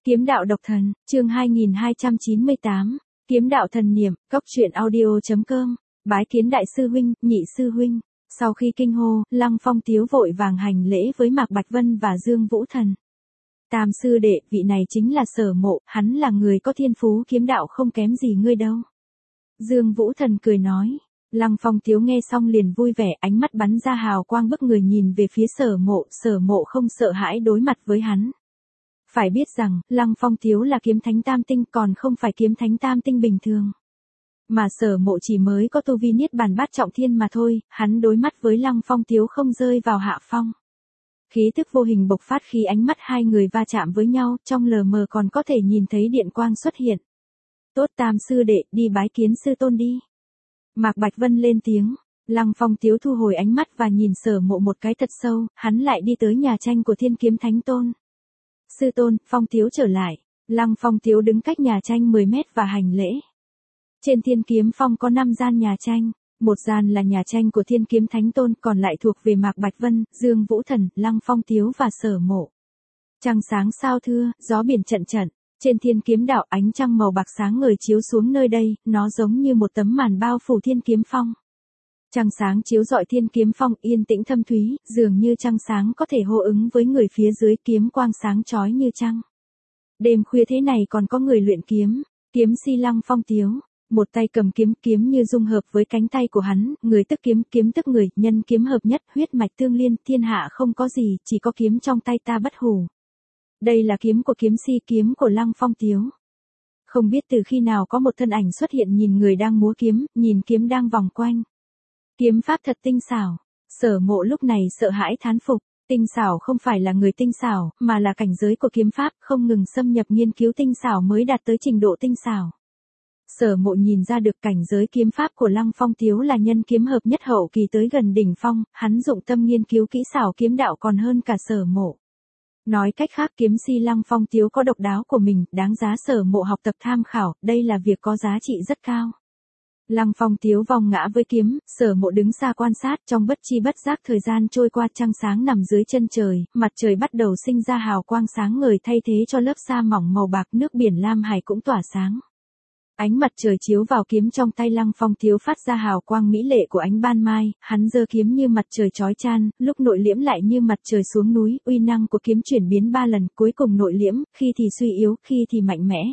Kiếm đạo độc thần, chương 2298, kiếm đạo thần niệm, cốc truyện audio.com, bái kiến đại sư huynh, nhị sư huynh. Sau khi kinh hô, Lăng Phong Tiếu vội vàng hành lễ với Mạc Bạch Vân và Dương Vũ Thần. Tam sư đệ, vị này chính là Sở Mộ, hắn là người có thiên phú kiếm đạo không kém gì ngươi đâu. Dương Vũ Thần cười nói. Lăng Phong Tiếu nghe xong liền vui vẻ, ánh mắt bắn ra hào quang bức người nhìn về phía Sở Mộ không sợ hãi đối mặt với hắn. Phải biết rằng, Lăng Phong Tiếu là kiếm thánh tam tinh còn không phải kiếm thánh tam tinh bình thường. Mà Sở Mộ chỉ mới có tu vi niết bàn bát trọng thiên mà thôi, hắn đối mắt với Lăng Phong Tiếu không rơi vào hạ phong. Khí tức vô hình bộc phát khi ánh mắt hai người va chạm với nhau, trong lờ mờ còn có thể nhìn thấy điện quang xuất hiện. Tốt Tam sư đệ, đi bái kiến sư tôn đi. Mạc Bạch Vân lên tiếng, Lăng Phong Tiếu thu hồi ánh mắt và nhìn Sở Mộ một cái thật sâu, hắn lại đi tới nhà tranh của Thiên Kiếm Thánh Tôn. Sư tôn, Phong Tiếu trở lại. Lăng Phong Tiếu đứng cách nhà tranh 10 mét và hành lễ. Trên Thiên Kiếm Phong có 5 gian nhà tranh, một gian là nhà tranh của Thiên Kiếm Thánh Tôn, còn lại thuộc về Mạc Bạch Vân, Dương Vũ Thần, Lăng Phong Tiếu và Sở Mộ. Trăng sáng sao thưa, gió biển trận trận, trên Thiên Kiếm Đạo ánh trăng màu bạc sáng ngời chiếu xuống nơi đây, nó giống như một tấm màn bao phủ Thiên Kiếm Phong. Trăng sáng chiếu rọi Thiên Kiếm Phong yên tĩnh thâm thúy, dường như trăng sáng có thể hô ứng với người phía dưới, kiếm quang sáng chói như trăng. Đêm khuya thế này còn có người luyện kiếm, kiếm si Lăng Phong Tiếu, một tay cầm kiếm, kiếm như dung hợp với cánh tay của hắn, người tức kiếm, kiếm tức người, nhân kiếm hợp nhất, huyết mạch tương liên, thiên hạ không có gì, chỉ có kiếm trong tay ta bất hủ. Đây là kiếm của kiếm si, kiếm của Lăng Phong Tiếu. Không biết từ khi nào có một thân ảnh xuất hiện nhìn người đang múa kiếm, nhìn kiếm đang vòng quanh. Kiếm pháp thật tinh xảo. Sở Mộ lúc này sợ hãi thán phục, tinh xảo không phải là người tinh xảo, mà là cảnh giới của kiếm pháp, không ngừng xâm nhập nghiên cứu tinh xảo mới đạt tới trình độ tinh xảo. Sở Mộ nhìn ra được cảnh giới kiếm pháp của Lăng Phong Tiếu là nhân kiếm hợp nhất hậu kỳ tới gần đỉnh phong, hắn dụng tâm nghiên cứu kỹ xảo kiếm đạo còn hơn cả Sở Mộ. Nói cách khác kiếm si Lăng Phong Tiếu có độc đáo của mình, đáng giá Sở Mộ học tập tham khảo, đây là việc có giá trị rất cao. Lăng Phong Tiếu vòng ngã với kiếm, Sở Mộ đứng xa quan sát, trong bất chi bất giác thời gian trôi qua, trăng sáng nằm dưới chân trời, mặt trời bắt đầu sinh ra hào quang sáng ngời thay thế cho lớp sa mỏng màu bạc, nước biển Lam Hải cũng tỏa sáng. Ánh mặt trời chiếu vào kiếm trong tay Lăng Phong Tiếu phát ra hào quang mỹ lệ của ánh ban mai, hắn giơ kiếm như mặt trời chói chan, lúc nội liễm lại như mặt trời xuống núi, uy năng của kiếm chuyển biến 3 lần, cuối cùng nội liễm, khi thì suy yếu, khi thì mạnh mẽ.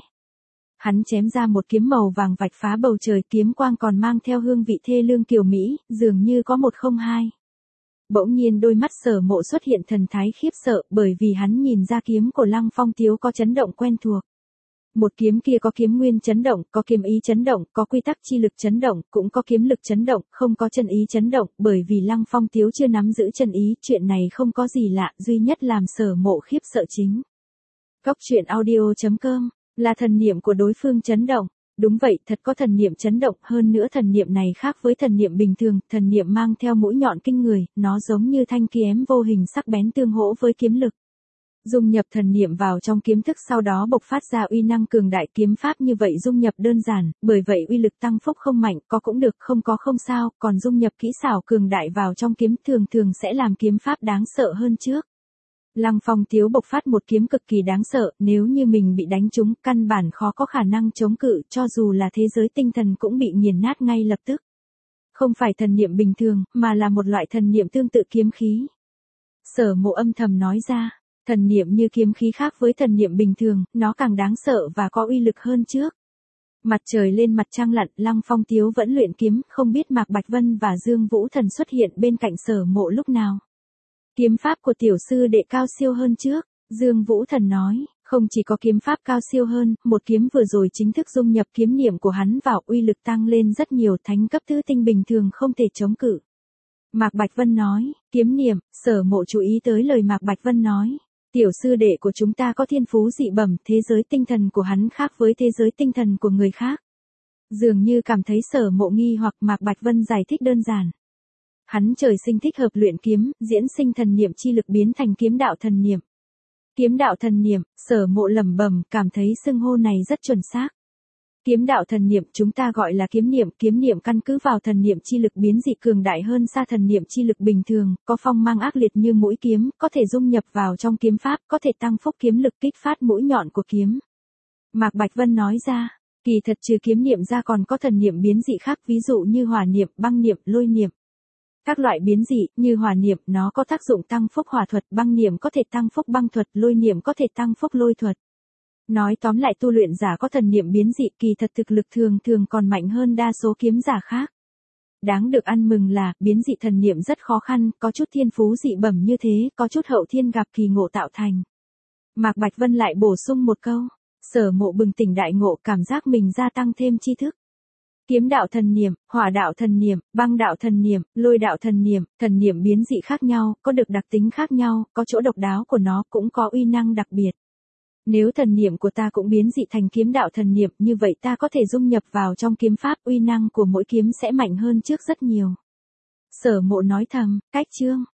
Hắn chém ra một kiếm màu vàng vạch phá bầu trời, kiếm quang còn mang theo hương vị thê lương kiều mỹ, dường như có 102. Bỗng nhiên đôi mắt Sở Mộ xuất hiện thần thái khiếp sợ, bởi vì hắn nhìn ra kiếm của Lăng Phong Tiếu có chấn động quen thuộc. Một kiếm kia có kiếm nguyên chấn động, có kiếm ý chấn động, có quy tắc chi lực chấn động, cũng có kiếm lực chấn động, không có chân ý chấn động, bởi vì Lăng Phong Tiếu chưa nắm giữ chân ý, chuyện này không có gì lạ, duy nhất làm Sở Mộ khiếp sợ chính. Cốc truyện audio.com, là thần niệm của đối phương chấn động. Đúng vậy, thật có thần niệm chấn động, hơn nữa thần niệm này khác với thần niệm bình thường, thần niệm mang theo mũi nhọn kinh người, nó giống như thanh kiếm vô hình sắc bén tương hỗ với kiếm lực. Dung nhập thần niệm vào trong kiếm thức sau đó bộc phát ra uy năng cường đại, kiếm pháp như vậy dung nhập đơn giản, bởi vậy uy lực tăng phúc không mạnh, có cũng được, không có không sao, còn dung nhập kỹ xảo cường đại vào trong kiếm thường thường sẽ làm kiếm pháp đáng sợ hơn trước. Lăng Phong Tiếu bộc phát một kiếm cực kỳ đáng sợ, nếu như mình bị đánh trúng, căn bản khó có khả năng chống cự, cho dù là thế giới tinh thần cũng bị nghiền nát ngay lập tức. Không phải thần niệm bình thường, mà là một loại thần niệm tương tự kiếm khí. Sở Mộ âm thầm nói ra, thần niệm như kiếm khí khác với thần niệm bình thường, nó càng đáng sợ và có uy lực hơn trước. Mặt trời lên mặt trăng lặn, Lăng Phong Tiếu vẫn luyện kiếm, không biết Mạc Bạch Vân và Dương Vũ Thần xuất hiện bên cạnh Sở Mộ lúc nào. Kiếm pháp của tiểu sư đệ cao siêu hơn trước, Dương Vũ Thần nói, không chỉ có kiếm pháp cao siêu hơn, một kiếm vừa rồi chính thức dung nhập kiếm niệm của hắn vào, uy lực tăng lên rất nhiều, thánh cấp tứ tinh bình thường không thể chống cự. Mạc Bạch Vân nói, kiếm niệm, Sở Mộ chú ý tới lời Mạc Bạch Vân nói, tiểu sư đệ của chúng ta có thiên phú dị bẩm, thế giới tinh thần của hắn khác với thế giới tinh thần của người khác. Dường như cảm thấy Sở Mộ nghi hoặc, Mạc Bạch Vân giải thích đơn giản. Hắn trời sinh thích hợp luyện kiếm, diễn sinh thần niệm chi lực biến thành kiếm đạo thần niệm. Kiếm đạo thần niệm, Sở Mộ lẩm bẩm, cảm thấy xưng hô này rất chuẩn xác. Kiếm đạo thần niệm chúng ta gọi là kiếm niệm căn cứ vào thần niệm chi lực biến dị cường đại hơn xa thần niệm chi lực bình thường, có phong mang ác liệt như mũi kiếm, có thể dung nhập vào trong kiếm pháp, có thể tăng phúc kiếm lực kích phát mũi nhọn của kiếm. Mạc Bạch Vân nói ra, kỳ thật trừ kiếm niệm ra còn có thần niệm biến dị khác, ví dụ như hỏa niệm, băng niệm, lôi niệm. Các loại biến dị như hỏa niệm nó có tác dụng tăng phúc hỏa thuật, băng niệm có thể tăng phúc băng thuật, lôi niệm có thể tăng phúc lôi thuật. Nói tóm lại tu luyện giả có thần niệm biến dị kỳ thật thực lực thường thường còn mạnh hơn đa số kiếm giả khác. Đáng được ăn mừng là, biến dị thần niệm rất khó khăn, có chút thiên phú dị bẩm như thế, có chút hậu thiên gặp kỳ ngộ tạo thành. Mạc Bạch Vân lại bổ sung một câu, Sở Mộ bừng tỉnh đại ngộ, cảm giác mình gia tăng thêm tri thức. Kiếm đạo thần niệm, hỏa đạo thần niệm, băng đạo thần niệm, lôi đạo thần niệm biến dị khác nhau, có được đặc tính khác nhau, có chỗ độc đáo của nó, cũng có uy năng đặc biệt. Nếu thần niệm của ta cũng biến dị thành kiếm đạo thần niệm, như vậy ta có thể dung nhập vào trong kiếm pháp, uy năng của mỗi kiếm sẽ mạnh hơn trước rất nhiều. Sở Mộ nói thầm, cách chương